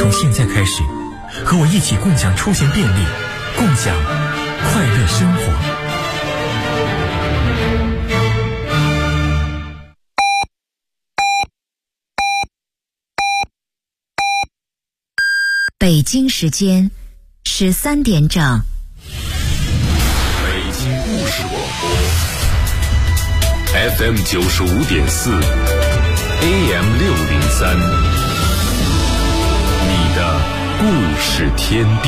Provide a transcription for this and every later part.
从现在开始，和我一起共享出行便利，共享快乐生活。 北京时间13点整。 北京故事广播 FM 95.4 AM 603，你的故事天地。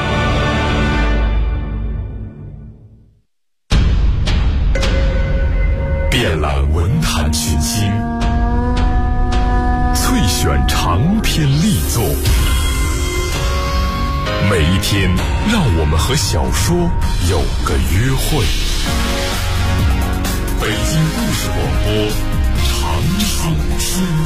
遍览文坛群星，萃选长篇力作。每一天，让我们和小说有个约会。北京故事广播，长寿天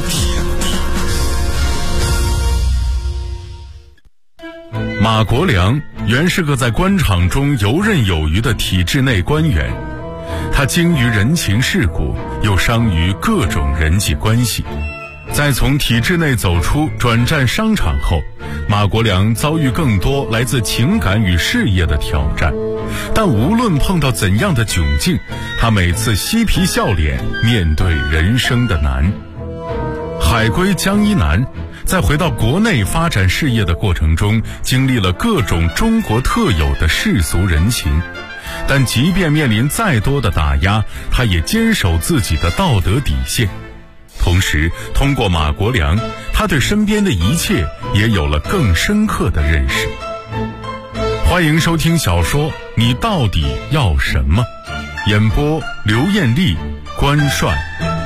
地。马国良原是个在官场中游刃有余的体制内官员，他精于人情世故，又商于各种人际关系。在从体制内走出，转战商场后，马国良遭遇更多来自情感与事业的挑战，但无论碰到怎样的窘境，他每次嬉皮笑脸面对人生的难。海归江一南在回到国内发展事业的过程中，经历了各种中国特有的世俗人情，但即便面临再多的打压，他也坚守自己的道德底线。同时，通过马国良，他对身边的一切也有了更深刻的认识。欢迎收听小说《你到底要什么》，演播刘艳丽、关帅。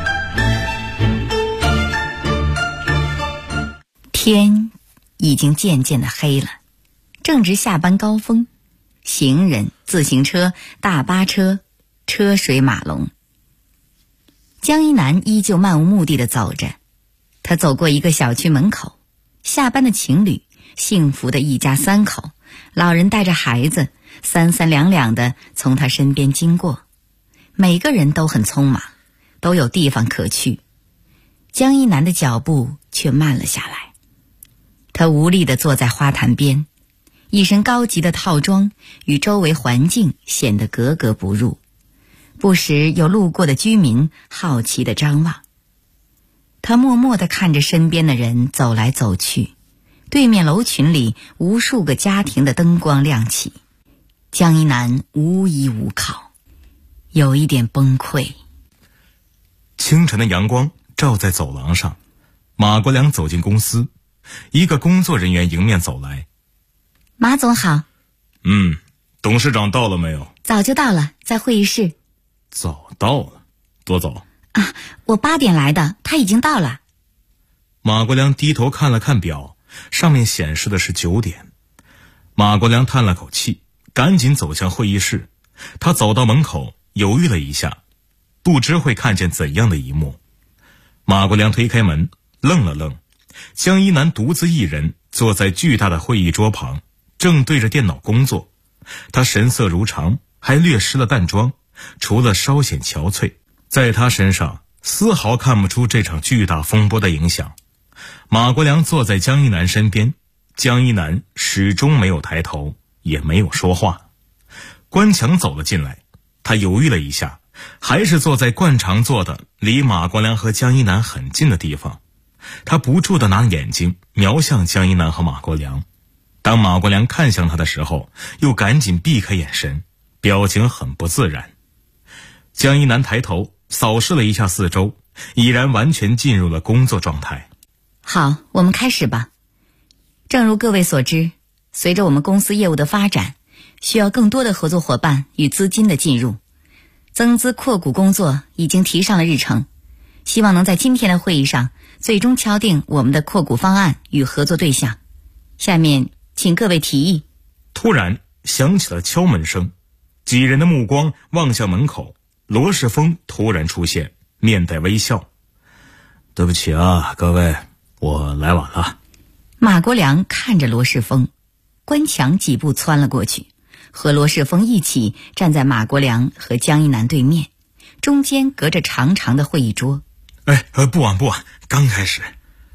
天已经渐渐的黑了，正值下班高峰，行人、自行车、大巴车车水马龙。江一南依旧漫无目的地走着，他走过一个小区门口，下班的情侣，幸福的一家三口，老人带着孩子，三三两两地从他身边经过，每个人都很匆忙，都有地方可去。江一南的脚步却慢了下来，他无力地坐在花坛边，一身高级的套装与周围环境显得格格不入。不时有路过的居民好奇地张望，他默默地看着身边的人走来走去，对面楼群里无数个家庭的灯光亮起，江一南无依无靠，有一点崩溃。 清晨的阳光照在走廊上，马国良走进公司，一个工作人员迎面走来。 马总好。 董事长到了没有？ 早就到了，在会议室。 早到了，多早？ 我8点来的，他已经到了。 马国良低头看了看表，上面显示的是9点。马国良叹了口气，赶紧走向会议室。他走到门口，犹豫了一下，不知会看见怎样的一幕。马国良推开门，愣了愣，江一南独自一人坐在巨大的会议桌旁，正对着电脑工作。他神色如常，还略施了淡妆，除了稍显憔悴，在他身上丝毫看不出这场巨大风波的影响。马国良坐在江一南身边，江一南始终没有抬头，也没有说话。关强走了进来，他犹豫了一下，还是坐在惯常坐的离马国良和江一南很近的地方。他不住地拿眼睛瞄向江一南和马国良，当马国良看向他的时候，又赶紧避开眼神，表情很不自然。江一南抬头扫视了一下四周，已然完全进入了工作状态。 好，我们开始吧。正如各位所知，随着我们公司业务的发展，需要更多的合作伙伴与资金的进入，增资扩股工作已经提上了日程，希望能在今天的会议上最终敲定我们的扩股方案与合作对象。下面请各位提议。 突然响起了敲门声，几人的目光望向门口，罗世峰突然出现，面带微笑。对不起啊，各位，我来晚了。 马国良看着罗世峰，关强几步窜了过去，和罗世峰一起站在马国良和江一南对面，中间隔着长长的会议桌。 不晚，刚开始。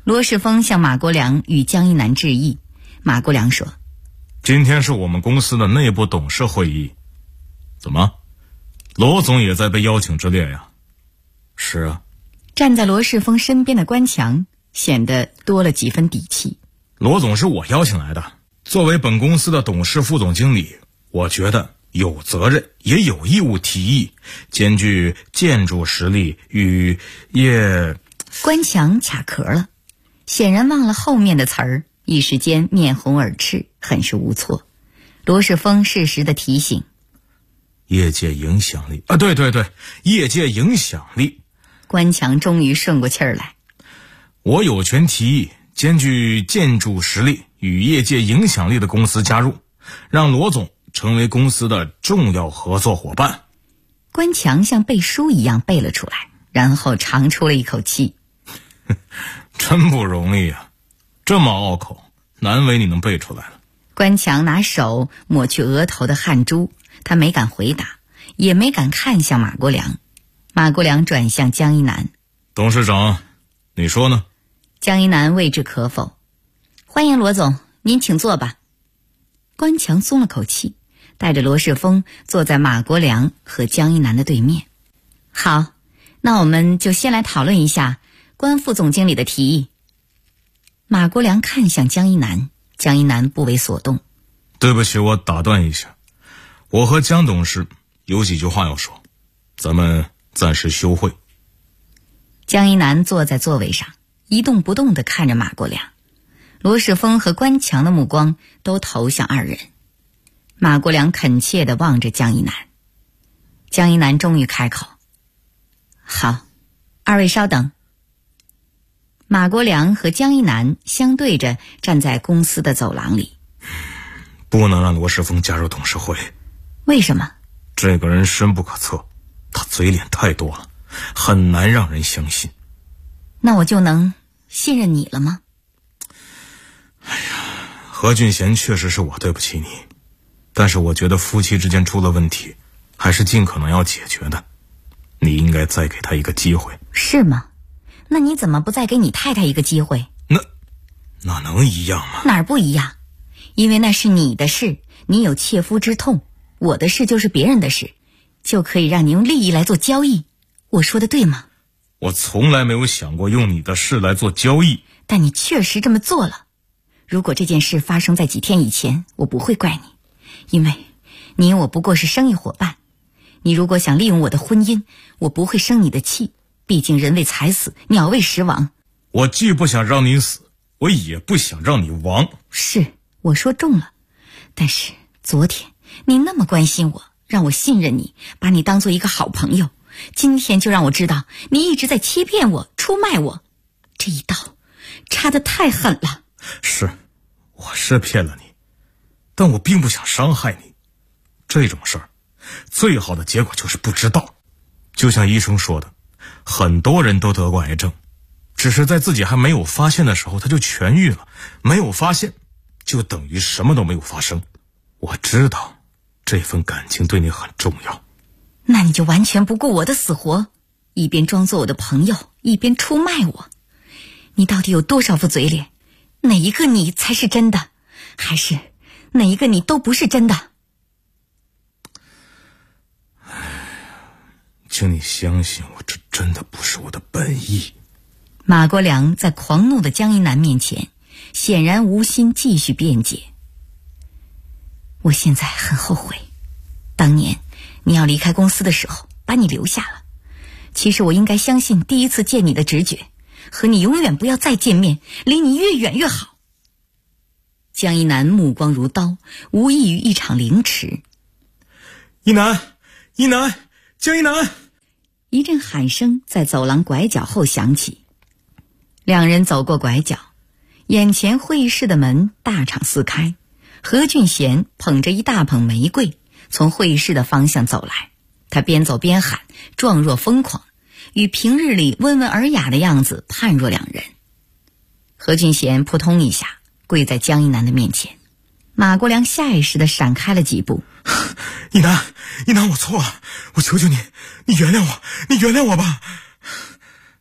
罗世峰向马国良与江一南致意。马国良说： 今天是我们公司的内部董事会议。怎么，罗总也在被邀请之列呀？是啊。 站在罗世峰身边的关强显得多了几分底气。 罗总是我邀请来的，作为本公司的董事副总经理，我觉得有责任也有义务提议，兼具建筑实力与业。 关强卡壳了，显然忘了后面的词儿，一时间面红耳赤，很是无措。罗世峰适时的提醒： 业界影响力啊，对，业界影响力。 关强终于顺过气儿来。 我有权提议兼具建筑实力与业界影响力的公司加入，让罗总成为公司的重要合作伙伴。 关强像背书一样背了出来，然后长出了一口气。 真不容易啊，这么拗口，难为你能背出来了。 关强拿手抹去额头的汗珠，他没敢回答，也没敢看向马国良。马国良转向江一南： 董事长，你说呢？ 江一南未置可否：欢迎罗总，您请坐吧。关强松了口气，带着罗世峰坐在马国良和江一南的对面。好，那我们就先来讨论一下关副总经理的提议。马国良看向江一南，江一南不为所动。 对不起，我打断一下，我和江董事有几句话要说，咱们暂时休会。 江一南坐在座位上，一动不动地看着马国良。罗世峰和关强的目光都投向二人。马国良恳切地望着江一南。江一南终于开口：好，二位稍等。马国良和江一南相对着站在公司的走廊里。 不能让罗世峰加入董事会。 为什么？ 这个人深不可测，他嘴脸太多了，很难让人相信。 那我就能信任你了吗？ 何俊贤确实是我对不起你，但是我觉得夫妻之间出了问题，还是尽可能要解决的。你应该再给他一个机会。 是吗？那你怎么不再给你太太一个机会？ 那能一样吗？ 哪儿不一样？因为那是你的事，你有切肤之痛，我的事就是别人的事，就可以让你用利益来做交易。我说的对吗？ 我从来没有想过用你的事来做交易。 但你确实这么做了。如果这件事发生在几天以前，我不会怪你，因为你我不过是生意伙伴。你如果想利用我的婚姻，我不会生你的气，毕竟人为财死，鸟为食亡。 我既不想让你死，我也不想让你亡。 是，我说中了。但是昨天你那么关心我，让我信任你，把你当做一个好朋友，今天就让我知道你一直在欺骗我，出卖我。这一刀插得太狠了。 是，我是骗了你，但我并不想伤害你。这种事儿，最好的结果就是不知道。就像医生说的，很多人都得过癌症，只是在自己还没有发现的时候他就痊愈了，没有发现就等于什么都没有发生。我知道这份感情对你很重要。 那你就完全不顾我的死活，一边装作我的朋友，一边出卖我。你到底有多少副嘴脸？哪一个你才是真的？还是哪一个你都不是真的？ 请你相信我，这真的不是我的本意。 马国良在狂怒的江一南面前显然无心继续辩解。我现在很后悔，当年你要离开公司的时候把你留下了。其实我应该相信第一次见你的直觉，和你永远不要再见面，离你越远越好。江一南目光如刀，无异于一场凌迟。 一南，江一南！ 一阵喊声在走廊拐角后响起，两人走过拐角，眼前会议室的门大敞四开，何俊贤捧着一大捧玫瑰从会议室的方向走来，他边走边喊，状若疯狂，与平日里温文尔雅的样子判若两人。何俊贤扑通一下跪在江一南的面前，马国良下意识地闪开了几步。 一南，我错了，我求求你，你原谅我吧。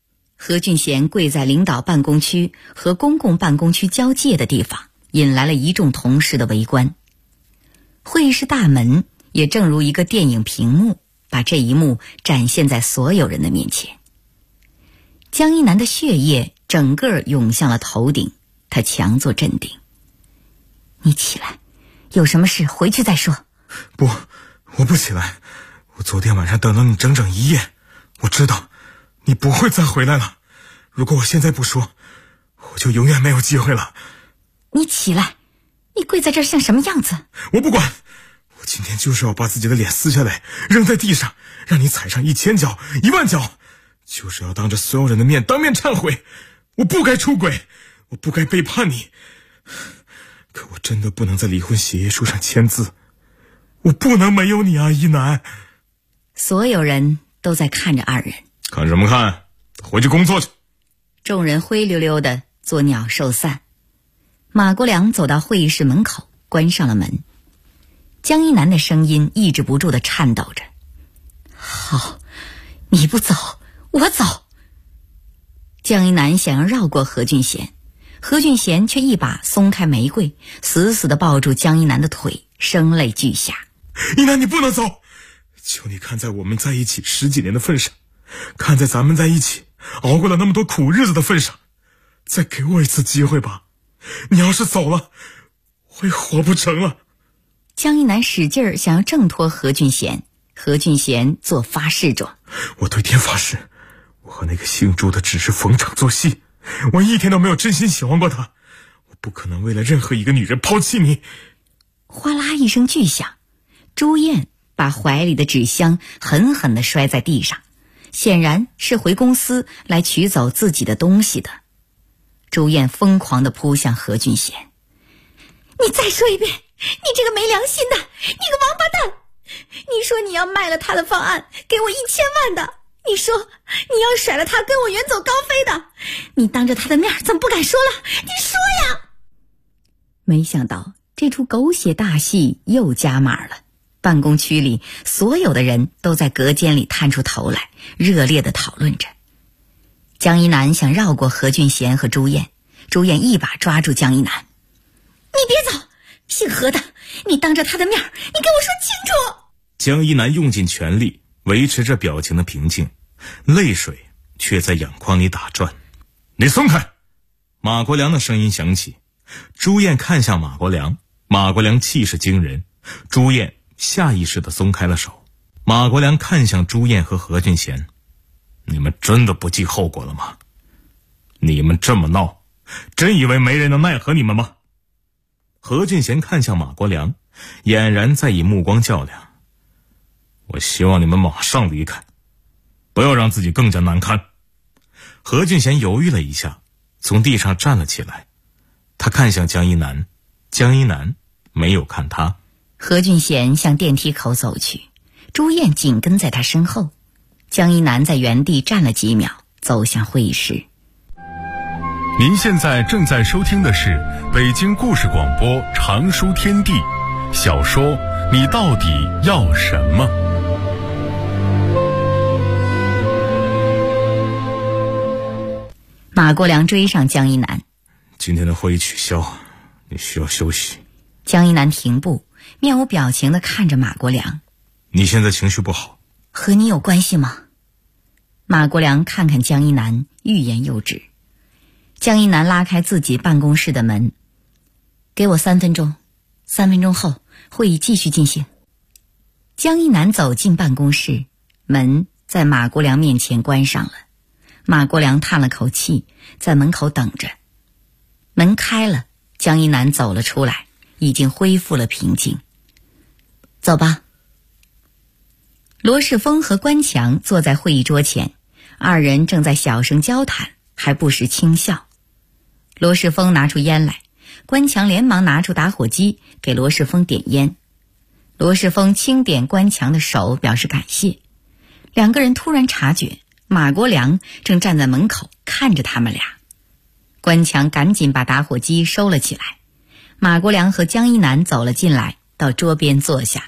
何俊贤跪在领导办公区和公共办公区交界的地方，引来了一众同事的围观。会议室大门也正如一个电影屏幕，把这一幕展现在所有人的面前。江一南的血液整个涌向了头顶，他强作镇定。你起来，有什么事回去再说。 不，我不起来。我昨天晚上等了你整整1夜，我知道你不会再回来了。如果我现在不说，我就永远没有机会了。 你起来，你跪在这儿像什么样子？ 我不管，我今天就是要把自己的脸撕下来扔在地上，让你踩上1000脚10000脚，就是要当着所有人的面当面忏悔。我不该出轨，我不该背叛你，可我真的不能在离婚协议书上签字，我不能没有你啊，一南。 所有人都在看着二人。 看什么看？回去工作去。 众人灰溜溜的作鸟兽散。马国良走到会议室门口，关上了门。江一南的声音抑制不住的颤抖着。好，你不走，我走。江一南想要绕过何俊贤，何俊贤却一把松开玫瑰，死死地抱住江一南的腿，声泪俱下。 一南，你不能走，求你看在我们在一起10几年的份上，看在咱们在一起熬过了那么多苦日子的份上，再给我一次机会吧。你要是走了，我也活不成了。 江一南使劲儿想要挣脱何俊贤，何俊贤做发誓状。 我对天发誓，我和那个姓朱的只是逢场作戏，我一天都没有真心喜欢过他，我不可能为了任何一个女人抛弃你。 哗啦一声巨响，朱燕把怀里的纸箱狠狠地摔在地上，显然是回公司来取走自己的东西的。朱燕疯狂地扑向何俊贤。你再说一遍，你这个没良心的，你个王八蛋！你说你要卖了他的方案，给我1000万的，你说你要甩了他跟我远走高飞的，你当着他的面怎么不敢说了？你说呀！没想到这出狗血大戏又加码了。办公区里所有的人都在隔间里探出头来，热烈地讨论着。江一南想绕过何俊贤和朱燕，朱燕一把抓住江一南。你别走，姓何的，你当着他的面，你给我说清楚。 江一南用尽全力维持着表情的平静，泪水却在眼眶里打转。你松开！马国良的声音响起。朱燕看向马国良，马国良气势惊人，朱燕下意识地松开了手。马国良看向朱燕和何俊贤，你们真的不计后果了吗？你们这么闹，真以为没人能奈何你们吗？何俊贤看向马国良，俨然在以目光较量。我希望你们马上离开，不要让自己更加难堪。何俊贤犹豫了一下，从地上站了起来，他看向江一南，江一南没有看他。 何俊贤向电梯口走去，朱燕紧跟在他身后。江一南在原地站了几秒，走向会议室。 您现在正在收听的是北京故事广播长书天地小说《你到底要什么》。 马国良追上江一南。 今天的会议取消，你需要休息。 江一南停步，面无表情地看着马国良。 你现在情绪不好， 和你有关系吗？马国良看看江一南，欲言又止。江一南拉开自己办公室的门，给我3分钟，3分钟后会议继续进行。江一南走进办公室，门在马国良面前关上了。马国良叹了口气，在门口等着。门开了，江一南走了出来，已经恢复了平静。走吧。罗世峰和关强坐在会议桌前，二人正在小声交谈，还不时轻笑。罗世峰拿出烟来，关强连忙拿出打火机给罗世峰点烟。罗世峰轻点关强的手，表示感谢。两个人突然察觉马国良正站在门口看着他们俩。关强赶紧把打火机收了起来。马国良和江一南走了进来，到桌边坐下。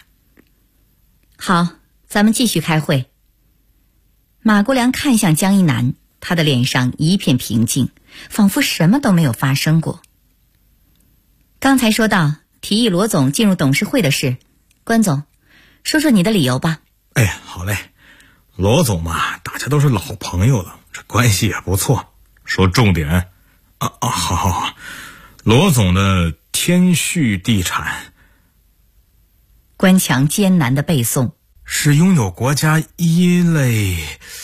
好，咱们继续开会。马国良看向江一南， 他的脸上一片平静，仿佛什么都没有发生过。刚才说到提议罗总进入董事会的事，关总，说说你的理由吧。 哎，好嘞。罗总嘛，大家都是老朋友了，这关系也不错。说重点好。罗总的天旭地产， 关强艰难的背诵， 是拥有国家一类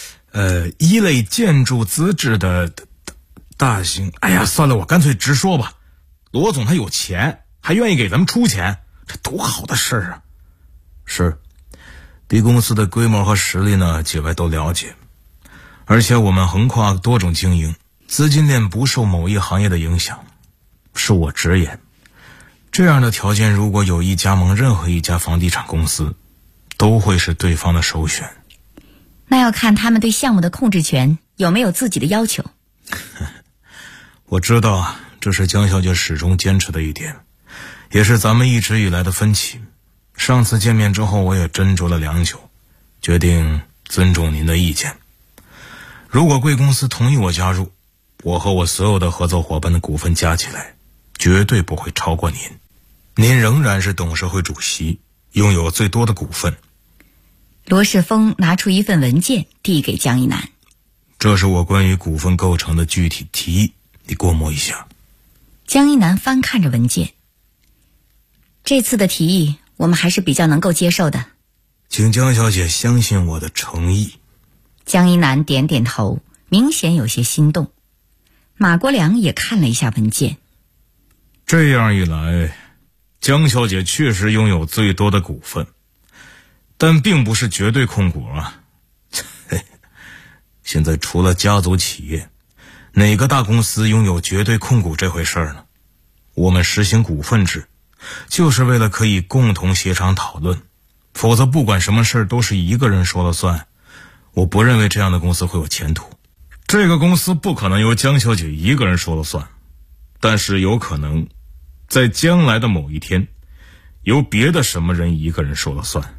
建筑资质的大型。哎呀，算了，我干脆直说吧。罗总他有钱，还愿意给咱们出钱，这多好的事儿啊！是，B 公司的规模和实力呢，几位都了解，而且我们横跨多种经营，资金链不受某一行业的影响。恕我直言，这样的条件如果有意加盟任何一家房地产公司，都会是对方的首选。 那要看他们对项目的控制权有没有自己的要求。 我知道啊，这是江小姐始终坚持的一点，也是咱们一直以来的分歧。上次见面之后，我也斟酌了良久，决定尊重您的意见。如果贵公司同意我加入，我和我所有的合作伙伴的股份加起来，绝对不会超过您。您仍然是董事会主席，拥有最多的股份。 罗世峰拿出一份文件递给江一南， 这是我关于股份构成的具体提议，你过目一下。 江一南翻看着文件，这次的提议我们还是比较能够接受的， 请江小姐相信我的诚意。 江一南点点头，明显有些心动。马国良也看了一下文件， 这样一来，江小姐确实拥有最多的股份，但并不是绝对控股啊。现在除了家族企业，哪个大公司拥有绝对控股这回事呢？我们实行股份制，就是为了可以共同协商讨论，否则不管什么事都是一个人说了算。我不认为这样的公司会有前途。这个公司不可能由江小姐一个人说了算，但是有可能在将来的某一天，由别的什么人一个人说了算。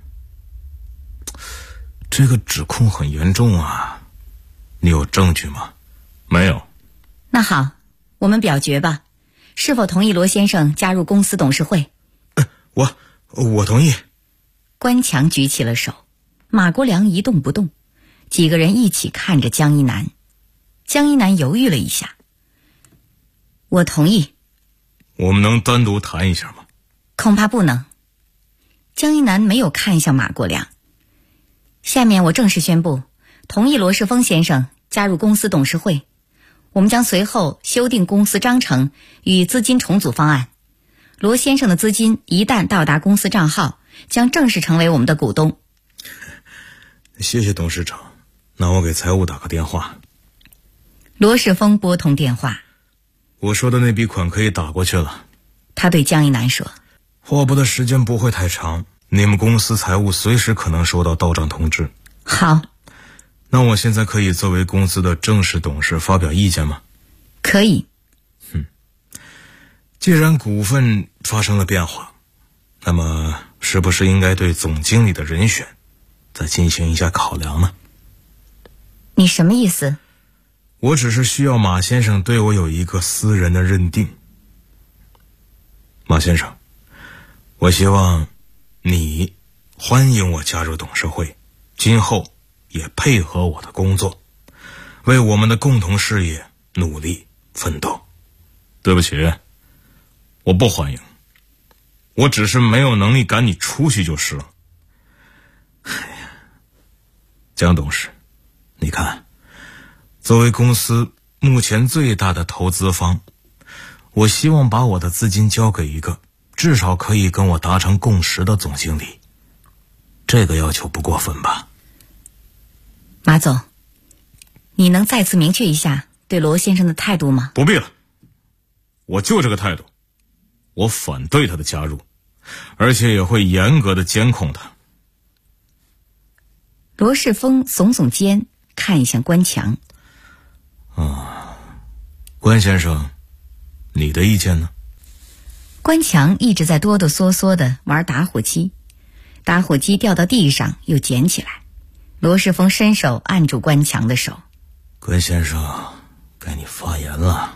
这个指控很严重啊，你有证据吗？没有。 那好，我们表决吧，是否同意罗先生加入公司董事会？ 我同意。 关强举起了手，马国良一动不动，几个人一起看着江一南。江一南犹豫了一下，我同意。 我们能单独谈一下吗？ 恐怕不能。江一南没有看向马国良。下面我正式宣布，同意罗世峰先生加入公司董事会。我们将随后修订公司章程与资金重组方案。罗先生的资金一旦到达公司账号，将正式成为我们的股东。 谢谢董事长，那我给财务打个电话。 罗世峰拨通电话， 我说的那笔款可以打过去了。 他对江一南说， 获拨的时间不会太长，你们公司财务随时可能收到到账通知。 好。 那我现在可以作为公司的正式董事发表意见吗？ 可以。 既然股份发生了变化，那么是不是应该对总经理的人选再进行一下考量呢？ 你什么意思？ 我只是需要马先生对我有一个私人的认定。马先生，我希望你欢迎我加入董事会，今后也配合我的工作，为我们的共同事业努力奋斗。对不起，我不欢迎，我只是没有能力赶你出去就是了。江董事，你看，作为公司目前最大的投资方，我希望把我的资金交给一个至少可以跟我达成共识的总经理，这个要求不过分吧？ 马总，你能再次明确一下对罗先生的态度吗？ 不必了，我就这个态度，我反对他的加入，而且也会严格的监控他。 罗世峰耸耸肩，看向关强。 关先生，你的意见呢？ 关强一直在哆哆嗦嗦地玩打火机，打火机掉到地上又捡起来。罗世峰伸手按住关强的手。 关先生，该你发言了。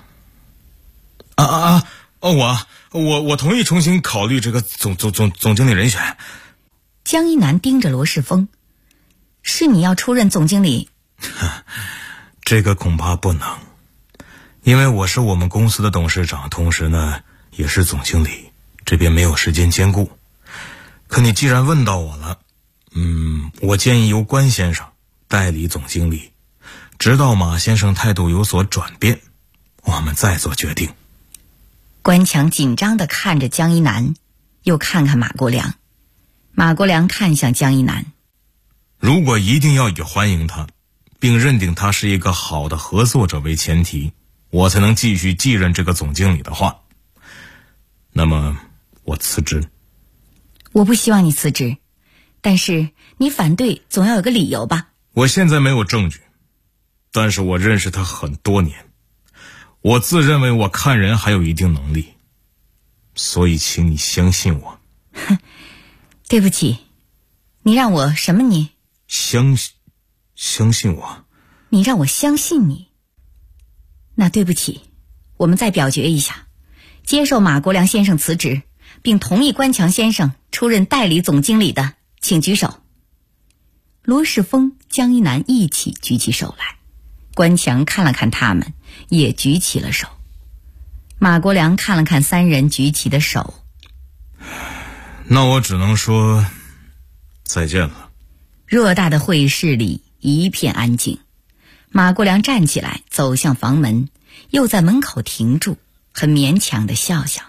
我同意重新考虑这个总经理人选。 江一南盯着罗世峰，是你要出任总经理？ 这个恐怕不能，因为我是我们公司的董事长，同时呢也是总经理，这边没有时间兼顾。可你既然问到我了，我建议由关先生代理总经理，直到马先生态度有所转变，我们再做决定。 关强紧张地看着江一南，又看看马国良。马国良看向江一南， 如果一定要以欢迎他，并认定他是一个好的合作者为前提，我才能继续继任这个总经理的话，那么我辞职。 我不希望你辞职，但是你反对总要有个理由吧？ 我现在没有证据，但是我认识他很多年，我自认为我看人还有一定能力，所以请你相信我。 对不起，你让我什么你？ 相信我。 你让我相信你。那对不起，我们再表决一下，接受马国良先生辞职，并同意关强先生出任代理总经理的，请举手。罗世峰、江一南一起举起手来，关强看了看他们，也举起了手。马国良看了看三人举起的手， 那我只能说再见了。 偌大的会议室里一片安静。马国良站起来走向房门，又在门口停住，很勉强地笑笑。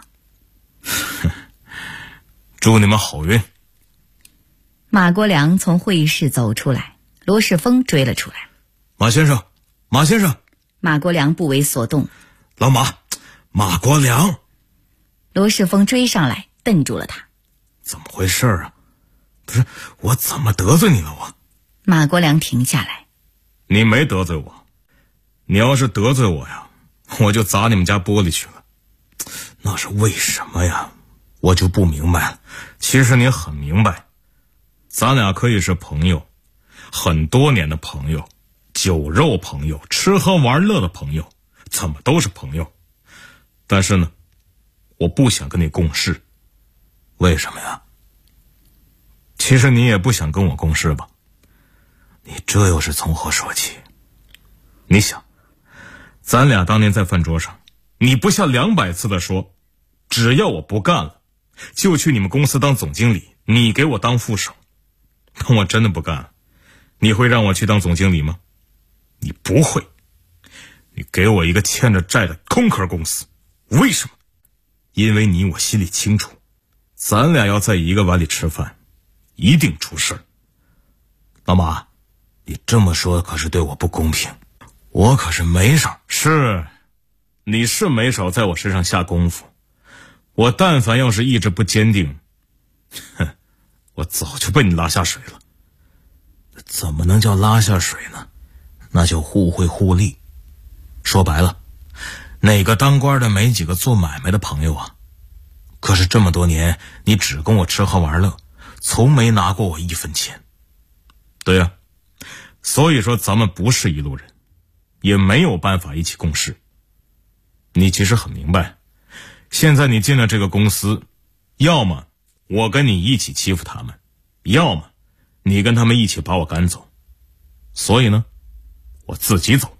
祝你们好运。 马国良从会议室走出来，罗世峰追了出来。 马先生。 马国良不为所动。 老马国良。 罗世峰追上来瞪住了他。 怎么回事啊？不是，我怎么得罪你了我？ 马国良停下来。 你没得罪我，你要是得罪我呀，我就砸你们家玻璃去了。那是为什么呀？我就不明白了。其实你很明白，咱俩可以是朋友，很多年的朋友，酒肉朋友，吃喝玩乐的朋友，怎么都是朋友。但是呢，我不想跟你共事。为什么呀？其实你也不想跟我共事吧？你这又是从何说起？你想，咱俩当年在饭桌上，你不下200次的说，只要我不干了，就去你们公司当总经理，你给我当副手。但我真的不干了，你会让我去当总经理吗？你不会。你给我一个欠着债的空壳公司，为什么？因为你我心里清楚，咱俩要在一个碗里吃饭，一定出事儿。老马，你这么说可是对我不公平，我可是没少。是，你是没少在我身上下功夫，我但凡要是意志不坚定，我早就被你拉下水了。怎么能叫拉下水呢？那就互惠互利。说白了，哪个当官的没几个做买卖的朋友啊？可是这么多年，你只跟我吃喝玩乐，从没拿过我1分钱。对呀，所以说咱们不是一路人，也没有办法一起共事。你其实很明白，现在你进了这个公司，要么我跟你一起欺负他们，要么你跟他们一起把我赶走。所以呢，我自己走。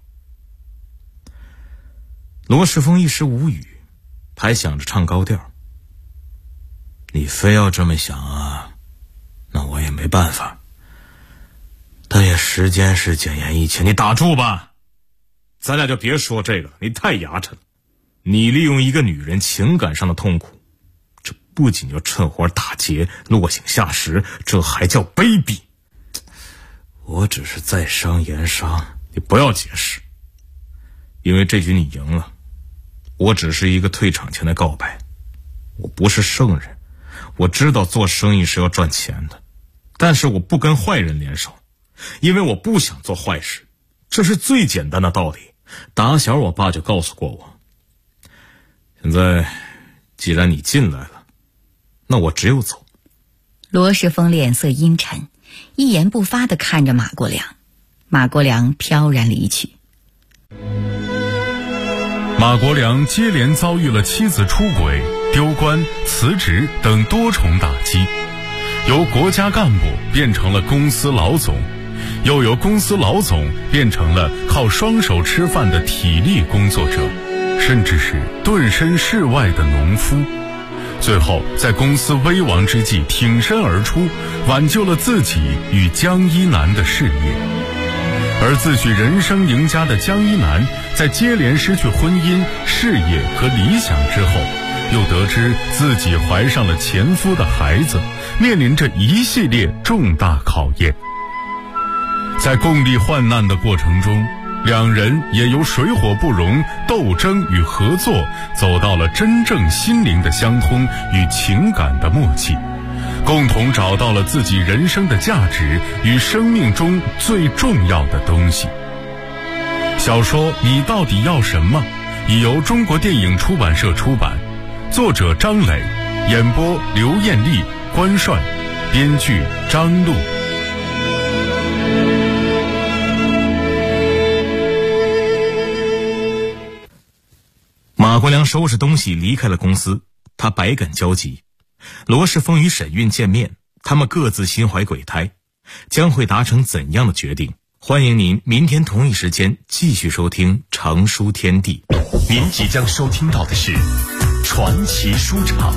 罗世峰一时无语，还想着唱高调。你非要这么想啊，那我也没办法。但也时间是检验一切。你打住吧，咱俩就别说这个了，你太牙碜了。你利用一个女人情感上的痛苦，这不仅叫趁火打劫、落井下石，这还叫卑鄙。我只是在商言商，你不要解释。因为这局你赢了，我只是一个退场前的告白。我不是圣人，我知道做生意是要赚钱的，但是我不跟坏人联手，因为我不想做坏事，这是最简单的道理。打小我爸就告诉过我。现在既然你进来了，那我只有走。 罗世峰脸色阴沉，一言不发地看着马国良。马国良飘然离去。 马国良接连遭遇了妻子出轨、丢官、辞职等多重打击，由国家干部变成了公司老总，又由公司老总变成了靠双手吃饭的体力工作者，甚至是顿身事外的农夫。最后在公司危亡之际挺身而出，挽救了自己与江一南的事业。而自诩人生赢家的江一南，在接连失去婚姻、事业和理想之后，又得知自己怀上了前夫的孩子，面临着一系列重大考验。在共历患难的过程中，两人也由水火不容、斗争与合作，走到了真正心灵的相通与情感的默契，共同找到了自己人生的价值与生命中最重要的东西。小说《你到底要什么》已由中国电影出版社出版，作者张磊，演播刘艳丽、关帅，编剧张璐。 马国良收拾东西离开了公司，他百感交集。罗世峰与沈韵见面，他们各自心怀鬼胎，将会达成怎样的决定？欢迎您明天同一时间继续收听常书天地。 您即将收听到的是传奇书场。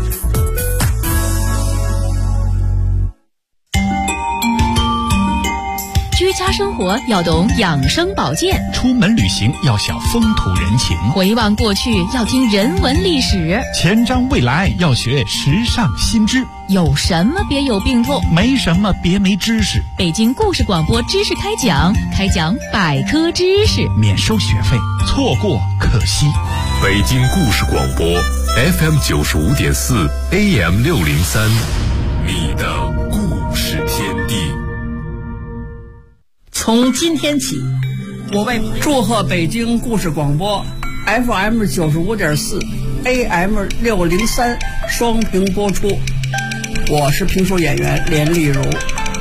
居家生活要懂养生保健， 出门旅行要晓风土人情， 回望过去要听人文历史， 前瞻未来要学时尚新知。 有什么别有病痛， 没什么别没知识。 北京故事广播知识开讲百科知识， 免收学费，错过可惜。 北京故事广播 FM 95.4 AM 603，你的故事天地。 从今天起，我为祝贺北京故事广播 FM 95.4 AM 603双屏播出。我是评书演员连丽如。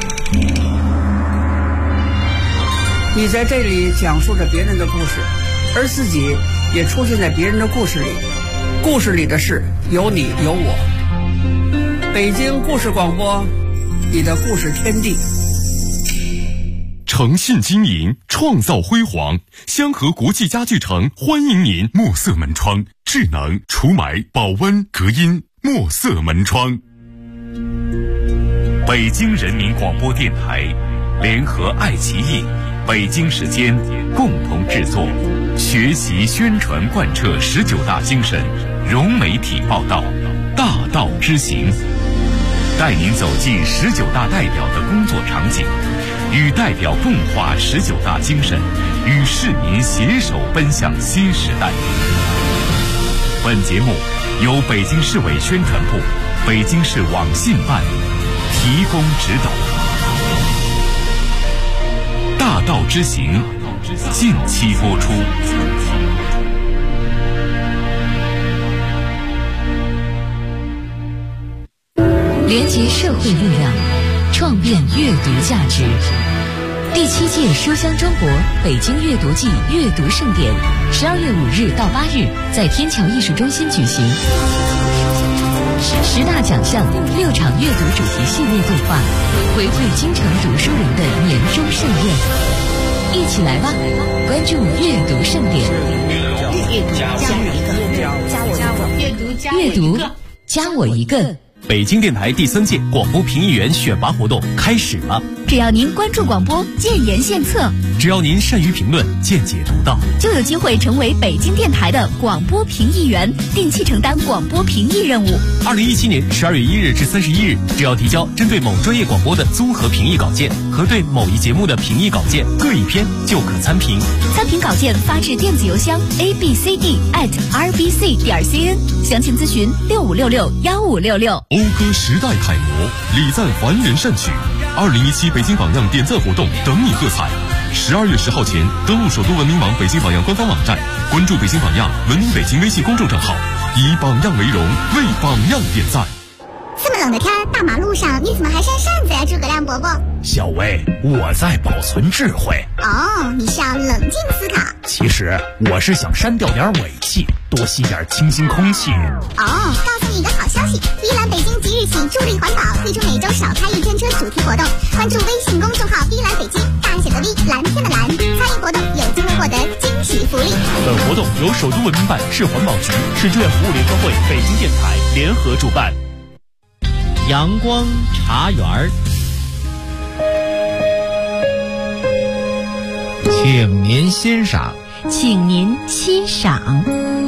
你在这里讲述着别人的故事，而自己也出现在别人的故事里，故事里的事有你有我。北京故事广播，你的故事天地。 诚信经营，创造辉煌。香河国际家具城欢迎您。墨色门窗，智能除霾、保温、隔音。墨色门窗。北京人民广播电台联合爱奇艺、北京时间共同制作，学习宣传贯彻19大精神，融媒体报道，大道之行，带您走进19大代表的工作场景，与代表共话19大精神，与市民携手奔向新时代。本节目由北京市委宣传部、北京市网信办提供指导。大道之行，近期播出。 连接社会力量，创变阅读价值。第7届书香中国北京阅读季阅读盛典12月5日到8日在天桥艺术中心举行，10大奖项，6场阅读主题系列对话，回馈京城读书人的年终盛宴。一起来吧，关注阅读盛典。阅读加我一个。 北京电台第3届广播评议员选拔活动开始了。 只要您关注广播，建言献策， 只要您善于评论，见解独到， 就有机会成为北京电台的广播评议员，定期承担广播评议任务。 2017年12月1日至31日，只要提交针对某专业广播的综合评议稿件和对某一节目的评议稿件各一篇，就可参评。 参评稿件发至电子邮箱 abcd@rbc.cn， 详情咨询65661566。 讴歌时代楷模，礼赞凡人善举。2017北京榜样点赞活动等你喝彩。12月10号前登录首都文明网北京榜样官方网站，关注北京榜样文明北京微信公众账号，以榜样为荣，为榜样点赞。 这么冷的天，大马路上你怎么还扇扇子呀，诸葛亮伯伯？ 小薇，我在保存智慧。 哦，你是要冷静思考。 其实我是想删掉点尾气，多吸点清新空气。 哦，告诉你一个好消息，碧蓝北京即日起助力环保，推出每周少开一天车主题活动。关注微信公众号碧蓝北京，大写的 V， 蓝天的蓝，参与活动有机会获得惊喜福利。 本活动由首都文明办、市环保局、市志愿服务联合会、北京电台联合主办。 阳光茶园儿，请您欣赏。 请您欣赏。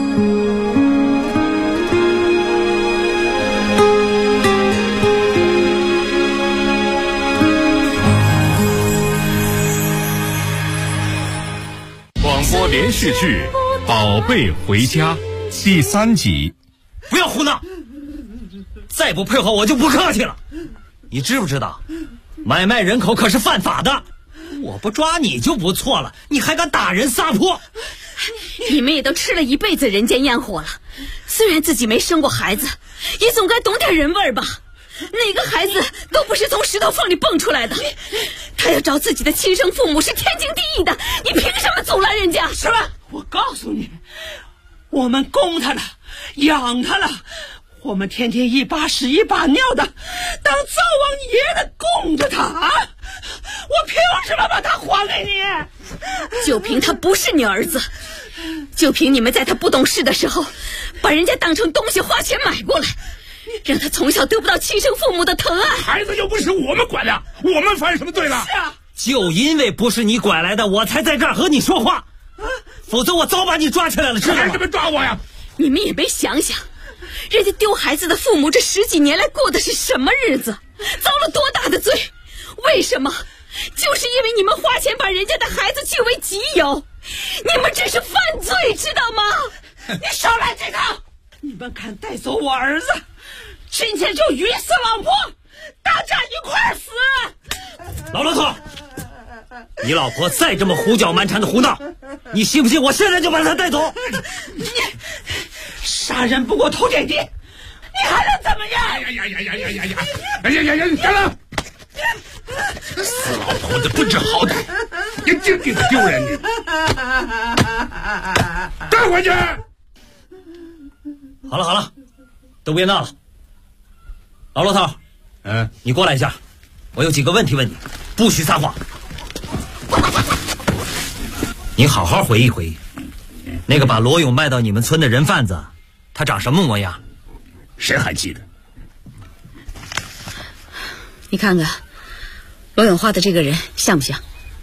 广播连续剧《宝贝回家》第3集。 不要胡闹！再不配合我就不客气了。你知不知道，买卖人口可是犯法的？我不抓你就不错了，你还敢打人撒泼！ 你们也都吃了一辈子人间烟火了，虽然自己没生过孩子，也总该懂点人味儿吧。哪个孩子都不是从石头缝里蹦出来的，他要找自己的亲生父母是天经地义的，你凭什么阻拦人家？ 什么？我告诉你，我们供他了，养他了，我们天天一把屎一把尿的当灶王爷的供着他啊！我凭什么把他还给你？ 就凭他不是你儿子，就凭你们在他不懂事的时候把人家当成东西花钱买过来，让他从小得不到亲生父母的疼爱。 孩子又不是我们管的，我们犯什么罪了？ 是啊， 就因为不是你拐来的，我才在这儿和你说话，否则我早把你抓起来了，知道吗？ 凭什么抓我呀？ 你们也没想想，人家丢孩子的父母这10几年来过的是什么日子，遭了多大的罪？为什么？就是因为你们花钱把人家的孩子据为己有，你们这是犯罪，知道吗？ 你少来这套！你们敢带走我儿子，今天就鱼死网破，大家一块儿死！ 老骆驼，你老婆再这么胡搅蛮缠的胡闹，你信不信我现在就把她带走？ 你杀人不过头点地，你还能怎么样？ 干了！死老头子不知好歹，你净给他丢人你！带回去！ 好了，都别闹了。老骆头，你过来一下，我有几个问题问你，不许撒谎。你好好回忆回忆，那个把罗勇卖到你们村的人贩子，他长什么模样？ 谁还记得？ 你看看罗永花的这个人像不像？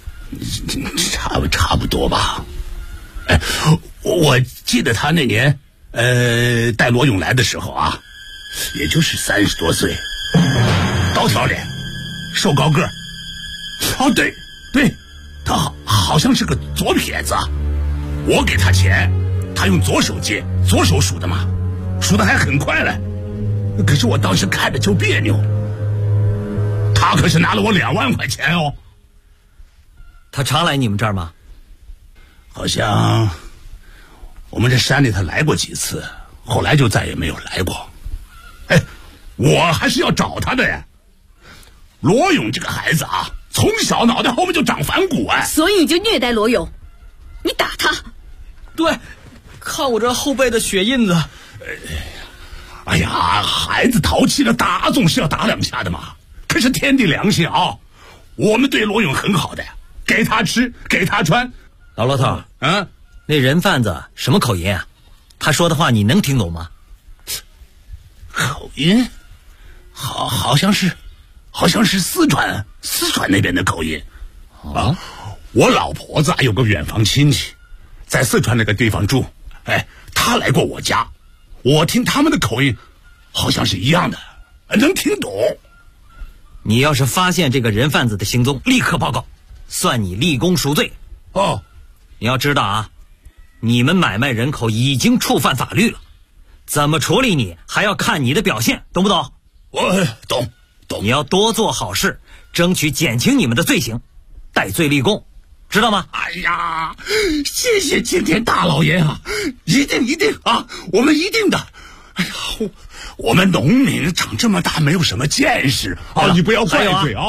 差不多吧。我记得他那年带罗勇来的时候啊，也就是30多岁，高挑脸，瘦高个儿。哦，对，他好像是个左撇子。我给他钱，他用左手接，左手数的嘛，数的还很快嘞。可是我当时看着就别扭。他可是拿了我2万块钱哦。 他常来你们这儿吗？ 好像我们这山里他来过几次，后来就再也没有来过。我还是要找他的呀。罗勇这个孩子啊，从小脑袋后面就长反骨哎， 所以你就虐待罗勇，你打他。 对，看我这后背的血印子。 哎呀，孩子淘气了，打总是要打2下的嘛。可是天地良心啊，我们对罗勇很好的呀，给他吃，给他穿。 老骆头，那人贩子什么口音啊？他说的话你能听懂吗？ 口音，好像是四川那边的口音。啊，我老婆子有个远房亲戚，在四川那个地方住。他来过我家，我听他们的口音，好像是一样的，能听懂。 你要是发现这个人贩子的行踪，立刻报告，算你立功赎罪。 哦， 你要知道啊，你们买卖人口已经触犯法律了，怎么处理你还要看你的表现，懂不懂？ 我懂。 你要多做好事，争取减轻你们的罪行，戴罪立功，知道吗？ 哎呀，谢谢青天大老爷啊！一定啊，我们一定的。哎呀，我们农民长这么大没有什么见识啊！你不要怪罪啊！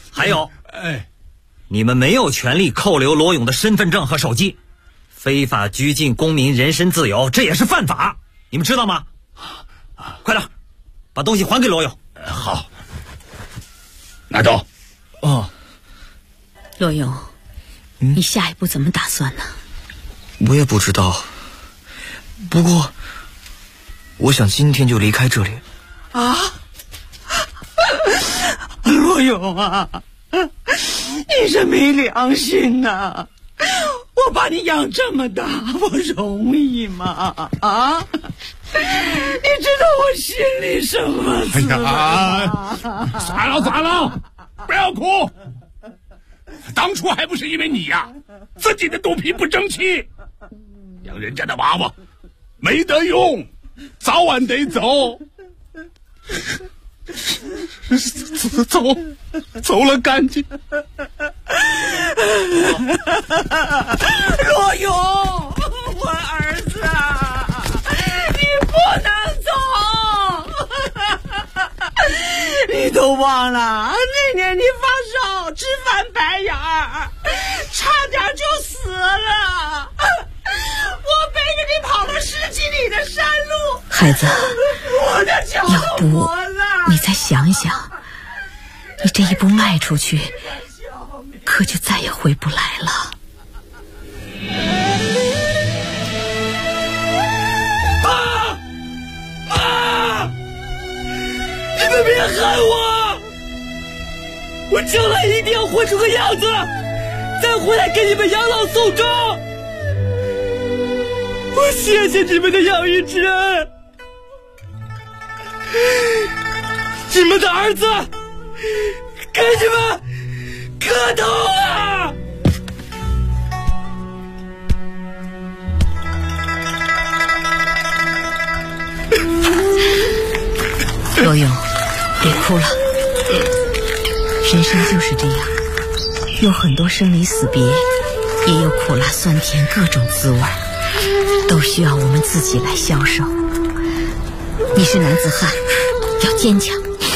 还有，你们没有权利扣留罗勇的身份证和手机，非法拘禁公民人身自由，这也是犯法，你们知道吗？快点，把东西还给罗勇。 好，拿走。 罗勇，你下一步怎么打算呢？ 我也不知道，不过我想今天就离开这里。 罗勇啊，你是没良心呐！我把你养这么大不容易吗？你知道我心里什么滋味吗？ 算了，不要哭。当初还不是因为你呀，自己的肚皮不争气，养人家的娃娃没得用，早晚得走。走了干净。 罗勇，我儿子啊，你不能走。你都忘了那年你发烧直翻白眼儿，差点就死了，我背着你跑了10几里的山路。 孩子， 我的脚都磨了。 你再想想，你这一步迈出去，可就再也回不来了。 你们别害我！我将来一定要混出个样子，再回来给你们养老送终。我谢谢你们的养育之恩，你们的儿子给你们磕头了。 罗勇，别哭了，人生就是这样，有很多生离死别，也有苦辣酸甜各种滋味，都需要我们自己来消受。你是男子汉，要坚强。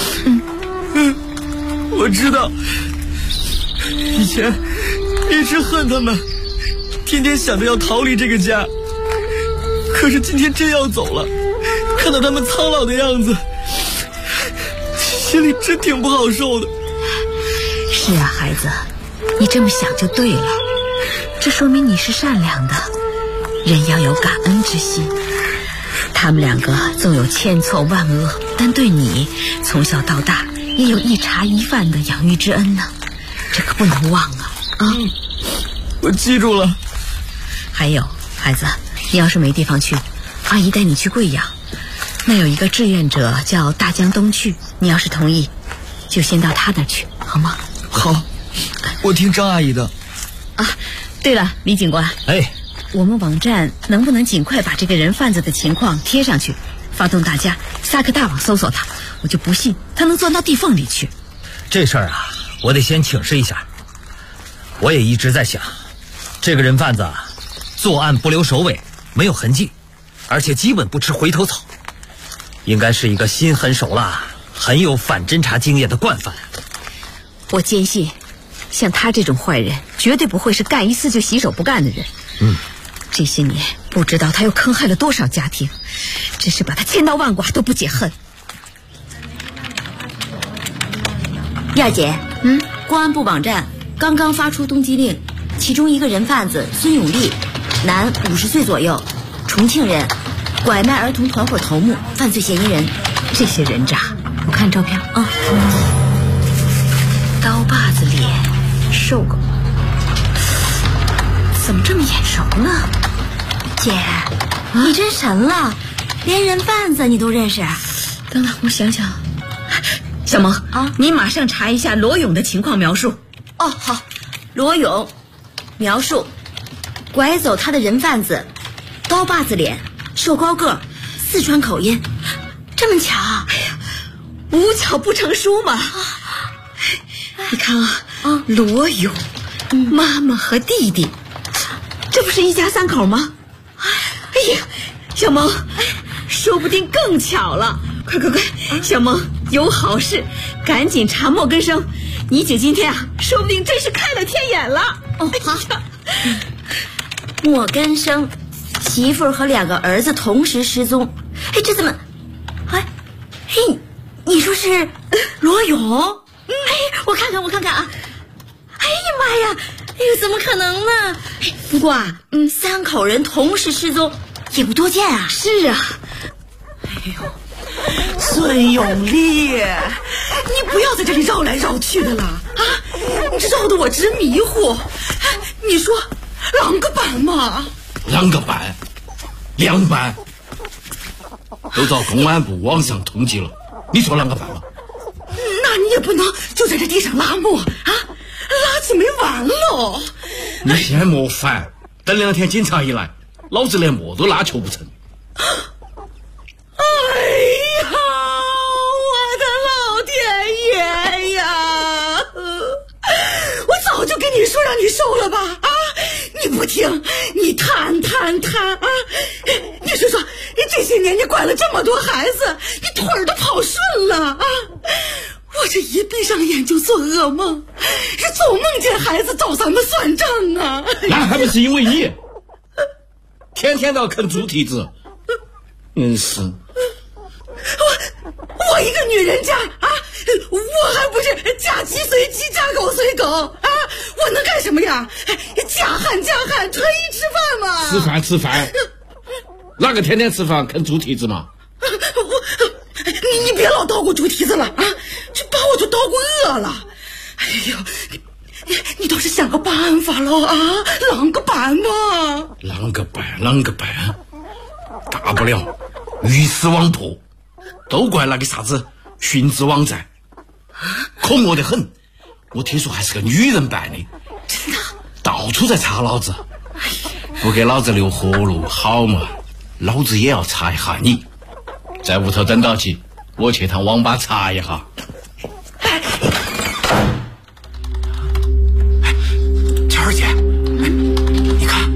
我知道，以前一直恨他们，天天想着要逃离这个家，可是今天真要走了，看到他们苍老的样子，心里真挺不好受的。 是啊，孩子，你这么想就对了，这说明你是善良的，人要有感恩之心。他们两个纵有千错万恶，但对你从小到大也有一茶一饭的养育之恩呢，这可不能忘啊！ 我记住了。 还有，孩子，你要是没地方去，阿姨带你去贵阳，那有一个志愿者叫大江东去，你要是同意，就先到他那儿去，好吗？ 好，我听张阿姨的。 对了，李警官，我们网站能不能尽快把这个人贩子的情况贴上去，发动大家撒个大网搜索他，我就不信他能钻到地缝里去。 这事儿啊，我得先请示一下。我也一直在想，这个人贩子作案不留首尾，没有痕迹，而且基本不吃回头草，应该是一个心狠手辣、很有反侦查经验的惯犯。 我坚信，像他这种坏人，绝对不会是干一次就洗手不干的人。这些年不知道他又坑害了多少家庭，真是把他千刀万剐都不解恨。 燕姐，公安部网站刚刚发出通缉令，其中一个人贩子孙永利，男，50岁左右，重庆人，拐卖儿童团伙头目，犯罪嫌疑人。 这些人渣，我看照片啊，刀把子脸，瘦狗，怎么这么眼熟呢？ 姐，你真神了，连人贩子你都认识。 等等，我想想。小萌你马上查一下罗勇的情况描述。 好，罗勇描述：拐走他的人贩子，刀把子脸，瘦高个，四川口音。这么巧？ 无巧不成书嘛。你看罗勇，妈妈和弟弟，这不是一家3口吗？哎呀，小萌，说不定更巧了， 快，小萌有好事，赶紧查莫根生。你姐今天啊，说不定真是开了天眼了。 哦，好。莫根生媳妇儿和2个儿子同时失踪，哎，这怎么？哎，嘿，你说是罗勇？哎，我看看啊！哎呀妈呀！哎呦，怎么可能呢？不过啊，3口人同时失踪也不多见啊。 是啊。 哎呦，孙永利，你不要在这里绕来绕去的了啊！你这绕得我直迷糊。你说啷个办嘛？ 啷个办？2办都遭公安部网上通缉了，你说啷个办嘛？ 那你也不能就在这地上拉磨啊，拉起没完喽！ 你先莫烦，等2天警察一来，老子连磨都拉球不成。 哎呀，我的老天爷呀！我早就跟你说让你收了吧啊！你不听，你贪啊！你说，这些年你管了这么多孩子，你腿儿都跑顺了啊！我这一闭上眼就做噩梦，是总梦见孩子找咱们算账啊！ 那还不是因为你天天都要啃猪蹄子，是我一个女人家啊，我还不是嫁鸡随鸡，嫁狗随狗啊！我能干什么呀？家喊，可以吃饭吗？ 吃饭，哪个天天吃饭啃猪蹄子嘛？ 你别老叨咕猪蹄子了啊！这把我就叨咕饿了。哎呦，你倒是想个办法喽啊！啷个办嘛？ 啷个办？大不了鱼死网破，都怪那个啥子寻子网站，可恶得很。我听说还是个女人办的， 真的， 到处在查老子，不给老子留活路，好嘛？老子也要查一下你。在屋头等到起，我去趟网吧查一下。 巧儿姐，你看，